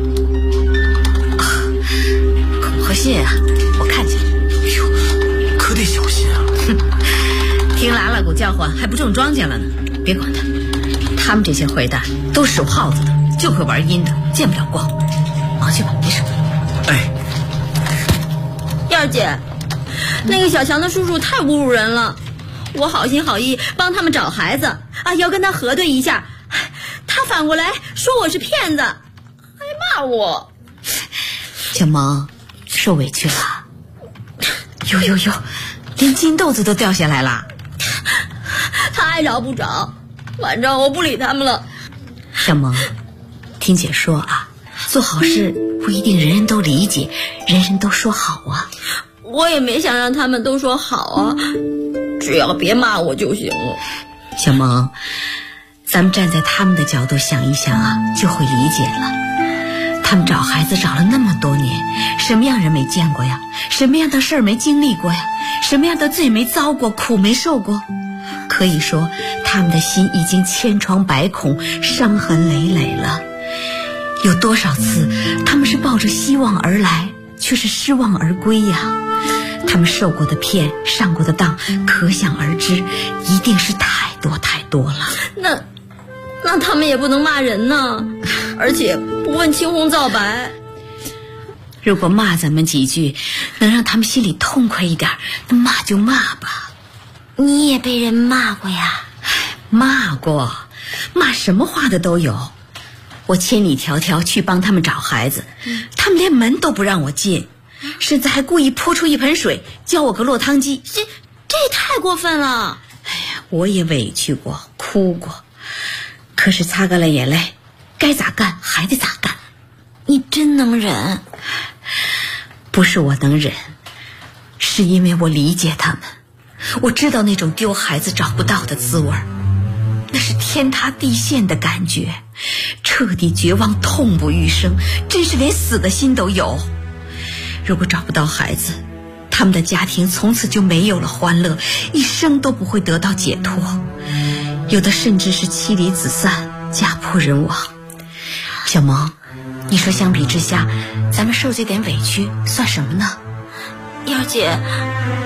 恐吓信啊，我看见了。 哎呦，可得小心啊！ 听拉拉鼓叫唤还不中庄稼了呢，别管他，他们这些坏蛋都是手耗子的，就会玩阴的，见不了光。忙去吧，没事。 哎， 燕儿姐。那个小强的叔叔太侮辱人了，我好心好意帮他们找孩子啊，要跟他核对一下，他反过来说我是骗子，还骂我。 小萌，受委屈了。哟，连金豆子都掉下来了。 他爱找不找，反正我不理他们了。 小萌，听姐说啊，做好事不一定人人都理解，人人都说好啊。 我也没想让他们都说好啊，只要别骂我就行了。 小萌，咱们站在他们的角度想一想啊，就会理解了。他们找孩子找了那么多年，什么样人没见过呀？什么样的事儿没经历过呀？什么样的罪没遭过，苦没受过？可以说他们的心已经千疮百孔，伤痕累累了。有多少次他们是抱着希望而来，却是失望而归呀？他们受过的骗，上过的当，可想而知，一定是太多了。 那他们也不能骂人呢，而且不问青红皂白。 如果骂咱们几句能让他们心里痛快一点，那骂就骂吧。 你也被人骂过呀？ 骂过，骂什么话的都有。我千里迢迢去帮他们找孩子，他们连门都不让我进，甚至还故意泼出一盆水，浇我个落汤鸡。 这也太过分了。 哎呀，我也委屈过，哭过，可是擦干了眼泪，该咋干还得咋干。 你真能忍。 不是我能忍，是因为我理解他们，我知道那种丢孩子找不到的滋味，那是天塌地陷的感觉，彻底绝望，痛不欲生，真是连死的心都有。如果找不到孩子，他们的家庭从此就没有了欢乐，一生都不会得到解脱，有的甚至是妻离子散，家破人亡。小萌，你说相比之下，咱们受这点委屈算什么呢？ 燕儿姐，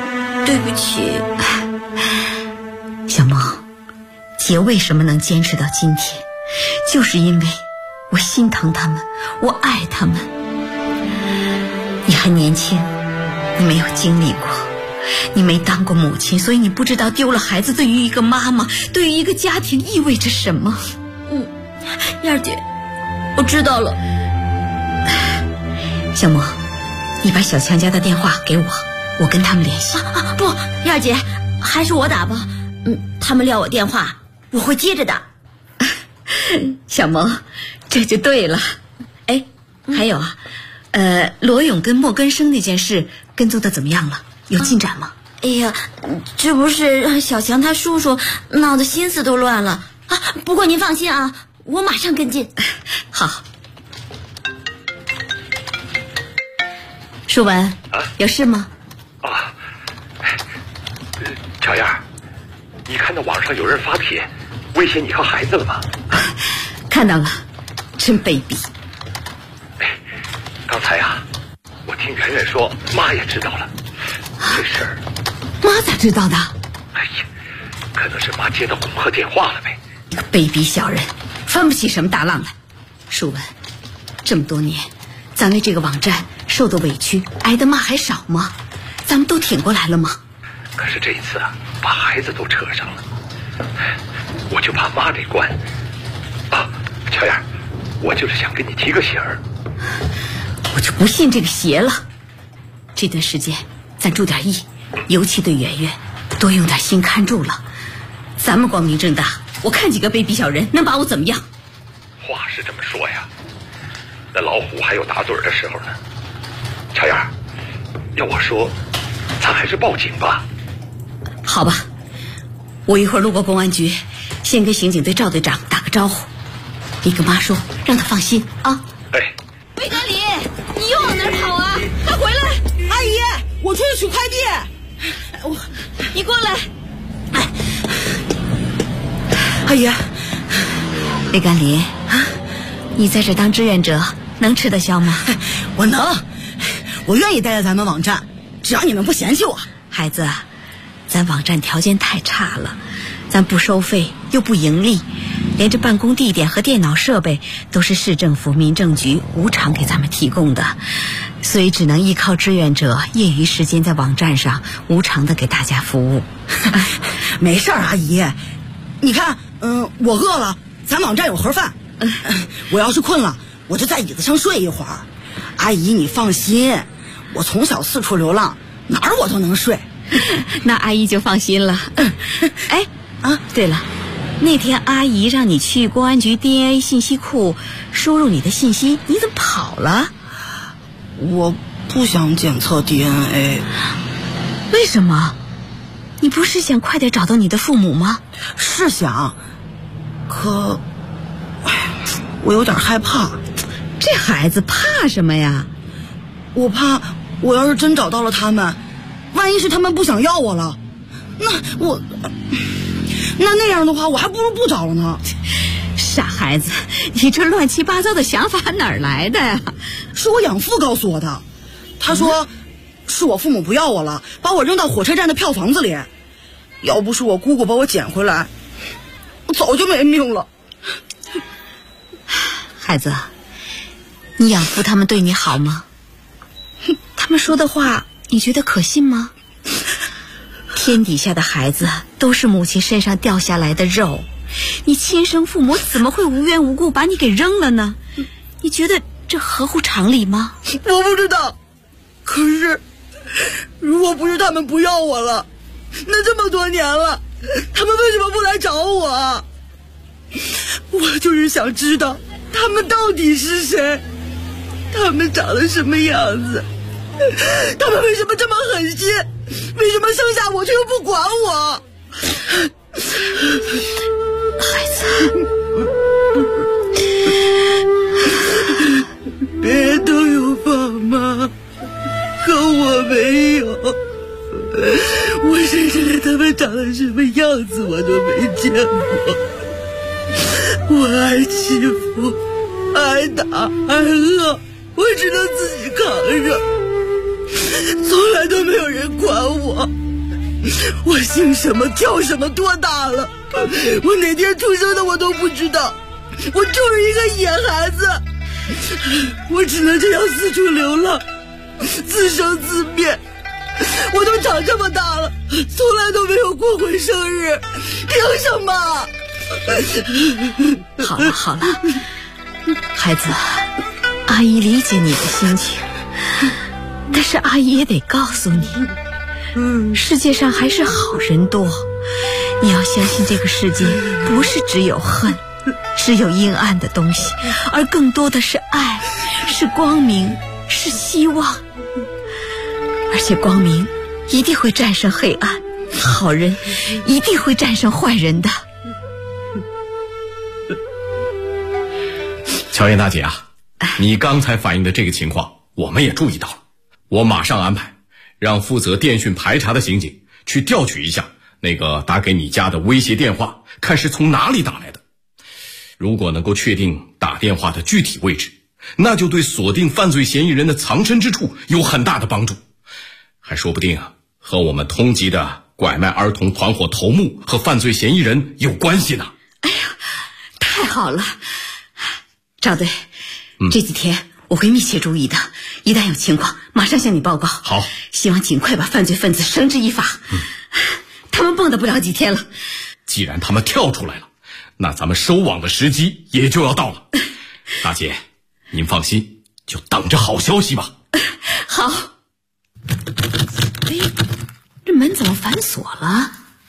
对不起。小萌，姐为什么能坚持到今天，就是因为我心疼他们，我爱他们。你还年轻，你没有经历过，你没当过母亲，所以你不知道丢了孩子对于一个妈妈，对于一个家庭意味着什么。 燕儿姐，我知道了。 小萌，你把小强家的电话给我，我跟他们联系。 不，燕儿姐，还是我打吧。他们撂我电话，我会接着的。 小萌，这就对了。哎，还有啊，罗勇跟莫根生那件事跟踪的怎么样了？有进展吗？ 哎呀，这不是让小强他叔叔闹得心思都乱了啊！不过您放心啊，我马上跟进。 好。舒文，有事吗？ 小燕，你看到网上有人发帖威胁你和孩子了吗？ 看到了，真卑鄙。 刚才啊，我听圆圆说妈也知道了这事儿。 妈咋知道的？ 哎呀，可能是妈接到恐吓电话了呗。 你个卑鄙小人，翻不起什么大浪来。舒文，这么多年咱为这个网站受的委屈挨的骂还少吗？咱们都挺过来了吗？ 可是这一次啊，把孩子都扯上了，我就怕妈得关啊。乔燕，我就是想跟你提个醒儿。 我就不信这个邪了。这段时间咱注点意，尤其对圆圆多用点心看住了。咱们光明正大，我看几个卑鄙小人能把我怎么样？ 话是这么说呀，那老虎还有打嘴的时候呢。乔燕，要我说，咱还是报警吧。 好吧，我一会儿路过公安局，先跟刑警队赵队长打个招呼。你跟妈说，让他放心啊。 哎， 贝甘里，你又往哪儿跑啊？快回来！ 阿姨，我出去取快递。 你过来。 阿姨， 贝甘里，你在这当志愿者能吃得消吗？ 我能，我愿意待在咱们网站，只要你们不嫌弃我。 孩子，咱网站条件太差了，咱不收费又不盈利，连这办公地点和电脑设备都是市政府民政局无偿给咱们提供的，所以只能依靠志愿者业余时间在网站上无偿的给大家服务。 没事儿，阿姨，你看，我饿了，咱网站有盒饭。我要是困了，我就在椅子上睡一会儿。阿姨，你放心，我从小四处流浪，哪儿我都能睡。 那阿姨就放心了。哎，对了，那天阿姨让你去公安局 DNA 信息库输入你的信息，你怎么跑了？ 我不想检测 DNA。 为什么？你不是想快点找到你的父母吗？ 是想，可我有点害怕。 这孩子怕什么呀？ 我怕我要是真找到了他们，万一是他们不想要我了，那样的话，我还不如不找了呢。 傻孩子，你这乱七八糟的想法哪儿来的呀？ 是我养父告诉我的，他说是我父母不要我了，把我扔到火车站的票房子里。要不是我姑姑把我捡回来，我早就没命了。 孩子，你养父他们对你好吗？他们说的话你觉得可信吗？天底下的孩子都是母亲身上掉下来的肉，你亲生父母怎么会无缘无故把你给扔了呢？你觉得这合乎常理吗？ 我不知道，可是如果不是他们不要我了，那这么多年了，他们为什么不来找我？我就是想知道他们到底是谁，他们长得什么样子，他们为什么这么狠心，为什么生下我却又不管我？ 孩子， 别人都有爸妈，可我没有。我甚至连他们长得什么样子我都没见过。我挨欺负，挨打，挨饿，我只能自己扛着，从来都没有人管我。 我姓什么叫什么多大了，我哪天出生的我都不知道，我就是一个野孩子，我只能这样四处流浪，自生自灭。我都长这么大了，从来都没有过回生日，凭什么？ 好了好了，孩子，阿姨理解你的心情，但是阿姨也得告诉你，世界上还是好人多，你要相信这个世界不是只有恨，只有阴暗的东西，而更多的是爱，是光明，是希望。而且光明一定会战胜黑暗，好人一定会战胜坏人的。 乔燕大姐啊，你刚才反映的这个情况我们也注意到了，我马上安排让负责电讯排查的刑警去调取一下那个打给你家的威胁电话，看是从哪里打来的。如果能够确定打电话的具体位置，那就对锁定犯罪嫌疑人的藏身之处有很大的帮助，还说不定和我们通缉的拐卖儿童团伙头目和犯罪嫌疑人有关系呢。 哎呀，太好了，赵队，这几天我会密切注意的，一旦有情况马上向你报告。 好， 希望尽快把犯罪分子绳之以法。他们蹦跶不了几天了。 既然他们跳出来了，那咱们收网的时机也就要到了。大姐，您放心，就等着好消息吧。 好。哎，这门怎么反锁了？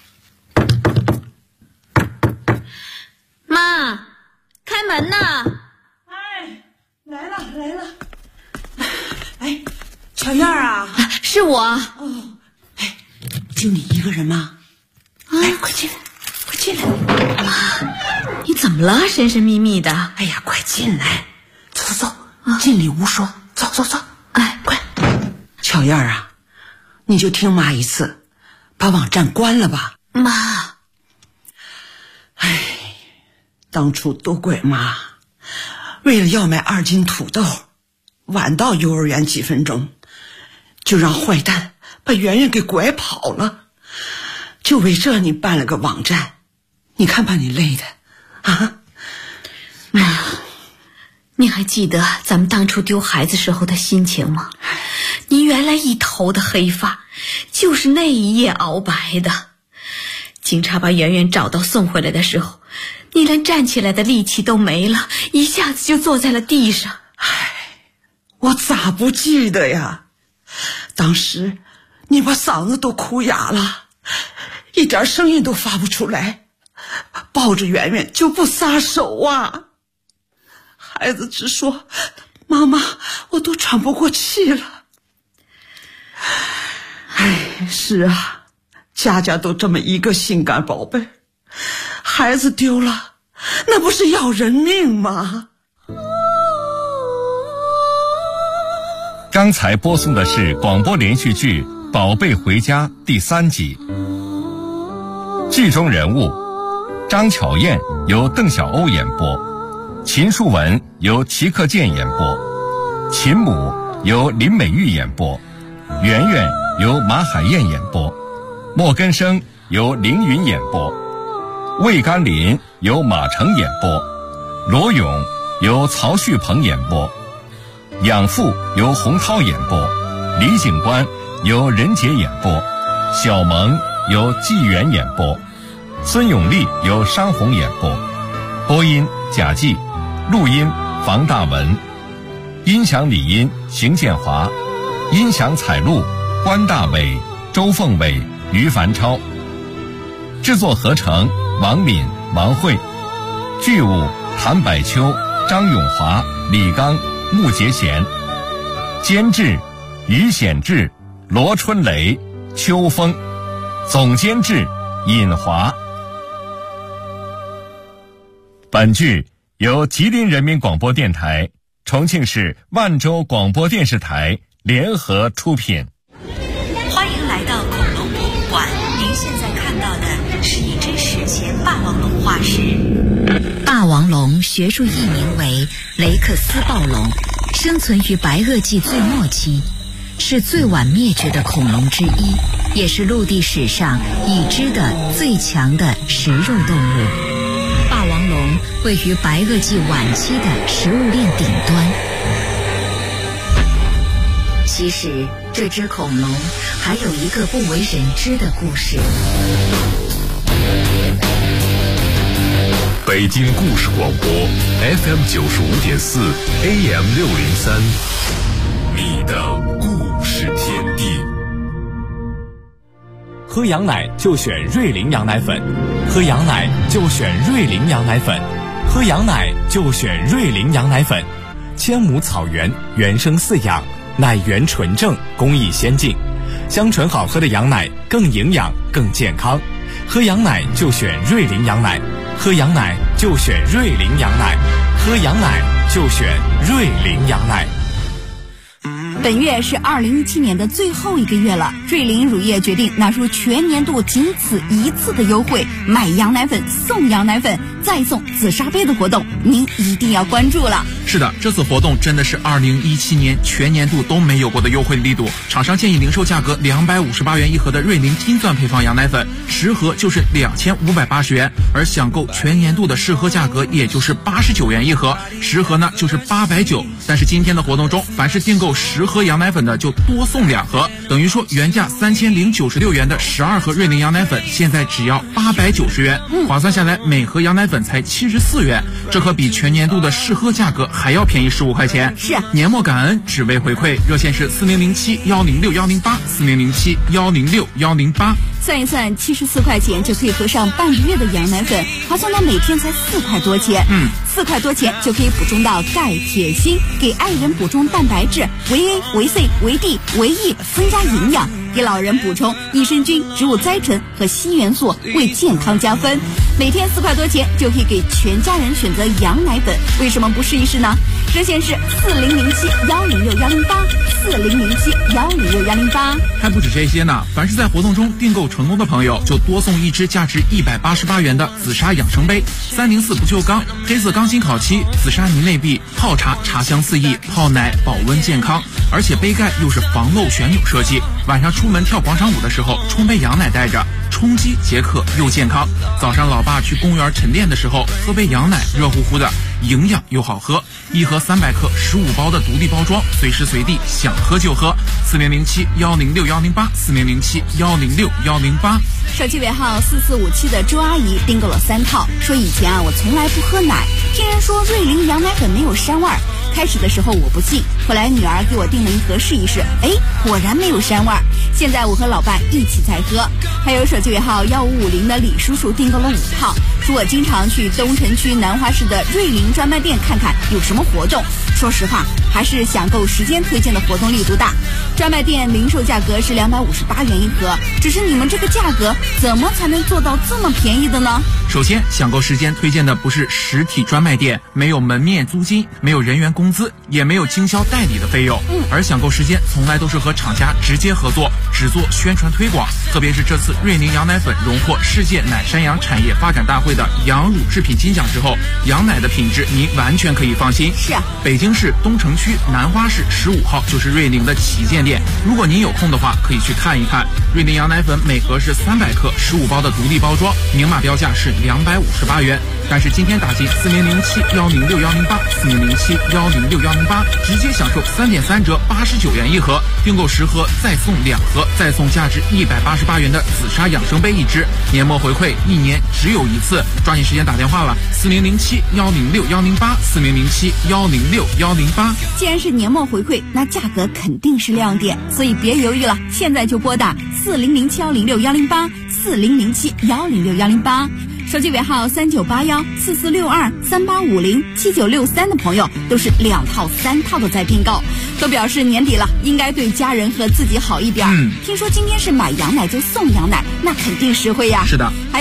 妈，开门呐！ 来了。哎，小燕啊， 是我。 哦，哎，就你一个人吗？哎，快进来。 妈，你怎么了？神神秘秘的。 哎呀，快进来，走，进里无说，走。哎，快，小燕啊，你就听妈一次，把网站关了吧。 妈， 哎，当初多怪妈，为了要买2斤土豆，晚到幼儿园几分钟，就让坏蛋把圆圆给拐跑了。就为这你办了个网站，你看把你累的啊！ 妈，你还记得咱们当初丢孩子时候的心情吗？你原来一头的黑发，就是那一夜熬白的。警察把圆圆找到送回来的时候，你连站起来的力气都没了，一下子就坐在了地上。 我咋不记得呀？当时你把嗓子都哭哑了，一点声音都发不出来，抱着圆圆就不撒手啊。孩子只说：“妈妈，我都喘不过气了。”哎，是啊，家家都这么一个心肝宝贝，孩子丢了，那不是要人命吗？ 刚才播送的是广播连续剧《宝贝回家》第3集。剧中人物：张巧燕由邓小欧演播，秦淑文由齐克健演播，秦母由林美玉演播，圆圆由马海燕演播，莫根生由凌云演播，魏甘霖由马成演播，罗勇由曹旭鹏演播，养父由洪涛演播，李警官由任杰演播，小萌由纪元演播，孙永利由商红演播，播音贾季，录音房大文，音响理音邢建华，音响采录关大伟、周凤伟、于凡超，制作合成王敏、王慧，剧务谭百秋、张永华、李刚、穆杰贤，监制于显志、罗春雷、邱峰，总监制尹华。本剧由吉林人民广播电台、重庆市万州广播电视台联合出品。 欢迎来到恐龙博物馆，您现在看到的是一只史前霸王龙化石。霸王龙学术译名为雷克斯暴龙，生存于白垩纪最末期，是最晚灭绝的恐龙之一。 也是陆地史上已知的最强的食肉动物。霸王龙位于白垩纪晚期的食物链顶端。其实这只恐龙还有一个不为人知的故事。 北京故事广播 FM 95.4 AM 603，你的故事天地。 喝羊奶就选瑞麟羊奶粉，喝羊奶就选瑞麟羊奶粉，喝羊奶就选瑞麟羊奶粉。千亩草原，原生饲养，奶源纯正，工艺先进，香醇好喝的羊奶更营养更健康。喝羊奶就选瑞麟羊奶，喝羊奶就选瑞麟羊奶，喝羊奶就选瑞麟羊奶。 本月是2017年的最后一个月了，瑞麟乳业决定拿出全年度仅此一次的优惠，买羊奶粉送羊奶粉，再送紫砂杯的活动，您一定要关注了。 是的，这次活动真的是2017年全年度都没有过的优惠力度。厂商建议零售价格258元一盒的瑞麟金钻配方羊奶粉，10盒就是2580元，而享购全年度的试喝价格也就是89元一盒，10盒呢就是890。但是今天的活动中，凡是订购10盒羊奶粉的就多送2盒，等于说原价3096元的12盒瑞麟羊奶粉，现在只要890元，划算下来每盒羊奶粉才74元，这可比全年度的试喝价格还要便宜15块钱。 是啊， 年末感恩只为回馈，热线是4007-106-108，4007-106-108。 算一算，74块钱就可以喝上半个月的羊奶粉，划算到每天才4块多钱。4块多钱就可以补充到钙、铁、锌，给爱人补充蛋白质、维 A、维 C、维 D、维 E， 增加营养；给老人补充益生菌、植物甾醇和硒元素，为健康加分。每天4块多钱就可以给全家人选择羊奶粉，为什么不试一试呢？热线是4007-106-108，4007-106-108。 还不止这些呢，凡是在活动中订购成功的朋友，就多送一支价值188元的紫砂养生杯，304不锈钢，黑色钢筋烤漆，紫砂泥内壁，泡茶茶香四溢，泡奶保温健康，而且杯盖又是防漏旋钮设计，晚上出门跳广场舞的时候冲杯羊奶带着，充饥解渴又健康。早上老爸去公园晨练的时候喝杯羊奶，热乎乎的，营养又好喝。一盒300克15包的独立包装，随时随地想喝就喝。4007-106-108，4007-106-108。 手机尾号4457的周阿姨订购了3套，说以前我从来不喝奶，听人说瑞麟羊奶粉没有膻味儿，开始的时候我不信，后来女儿给我订了一盒试一试，果然没有膻味儿。现在我和老伴一起在喝。还有手机尾号1550的李叔叔订购了5套，说我经常去东城区南华市的瑞麟专卖店看看有什么活动。说实话，还是享购时间推荐的活动力度大。专卖店零售价格是258元一盒，只是你们这个价格怎么才能做到这么便宜的呢？ 首先，享购时间推荐的不是实体专卖店，没有门面租金，没有人员工资，也没有经销代理的费用。而享购时间从来都是和厂家直接合作，只做宣传推广。特别是这次瑞麟羊奶粉荣获世界奶山羊产业发展大会的羊乳制品金奖之后，羊奶的品质您完全可以放心。 是啊， 北京市东城区南花市15号就是瑞麟的旗舰店，如果您有空的话可以去看一看。瑞麟羊奶粉每盒是300克15包的独立包装，明码标价是258元，但是今天打进4007-106-108，4007-106-108，直接享受3.3折89元一盒，订购10盒再送2盒，再送价值188元的紫砂养生杯一支。年末回馈1年只有一次，抓紧时间打电话了，4007-106-108，4007-106-108。 既然是年末回馈，那价格肯定是亮点，所以别犹豫了，现在就拨打4007-106-108，4007-106-108。手机尾号3981-4462-3850-7963的朋友都是2套3套的在订购，都表示年底了应该对家人和自己好一点。听说今天是买羊奶就送羊奶，那肯定实惠呀。 是的。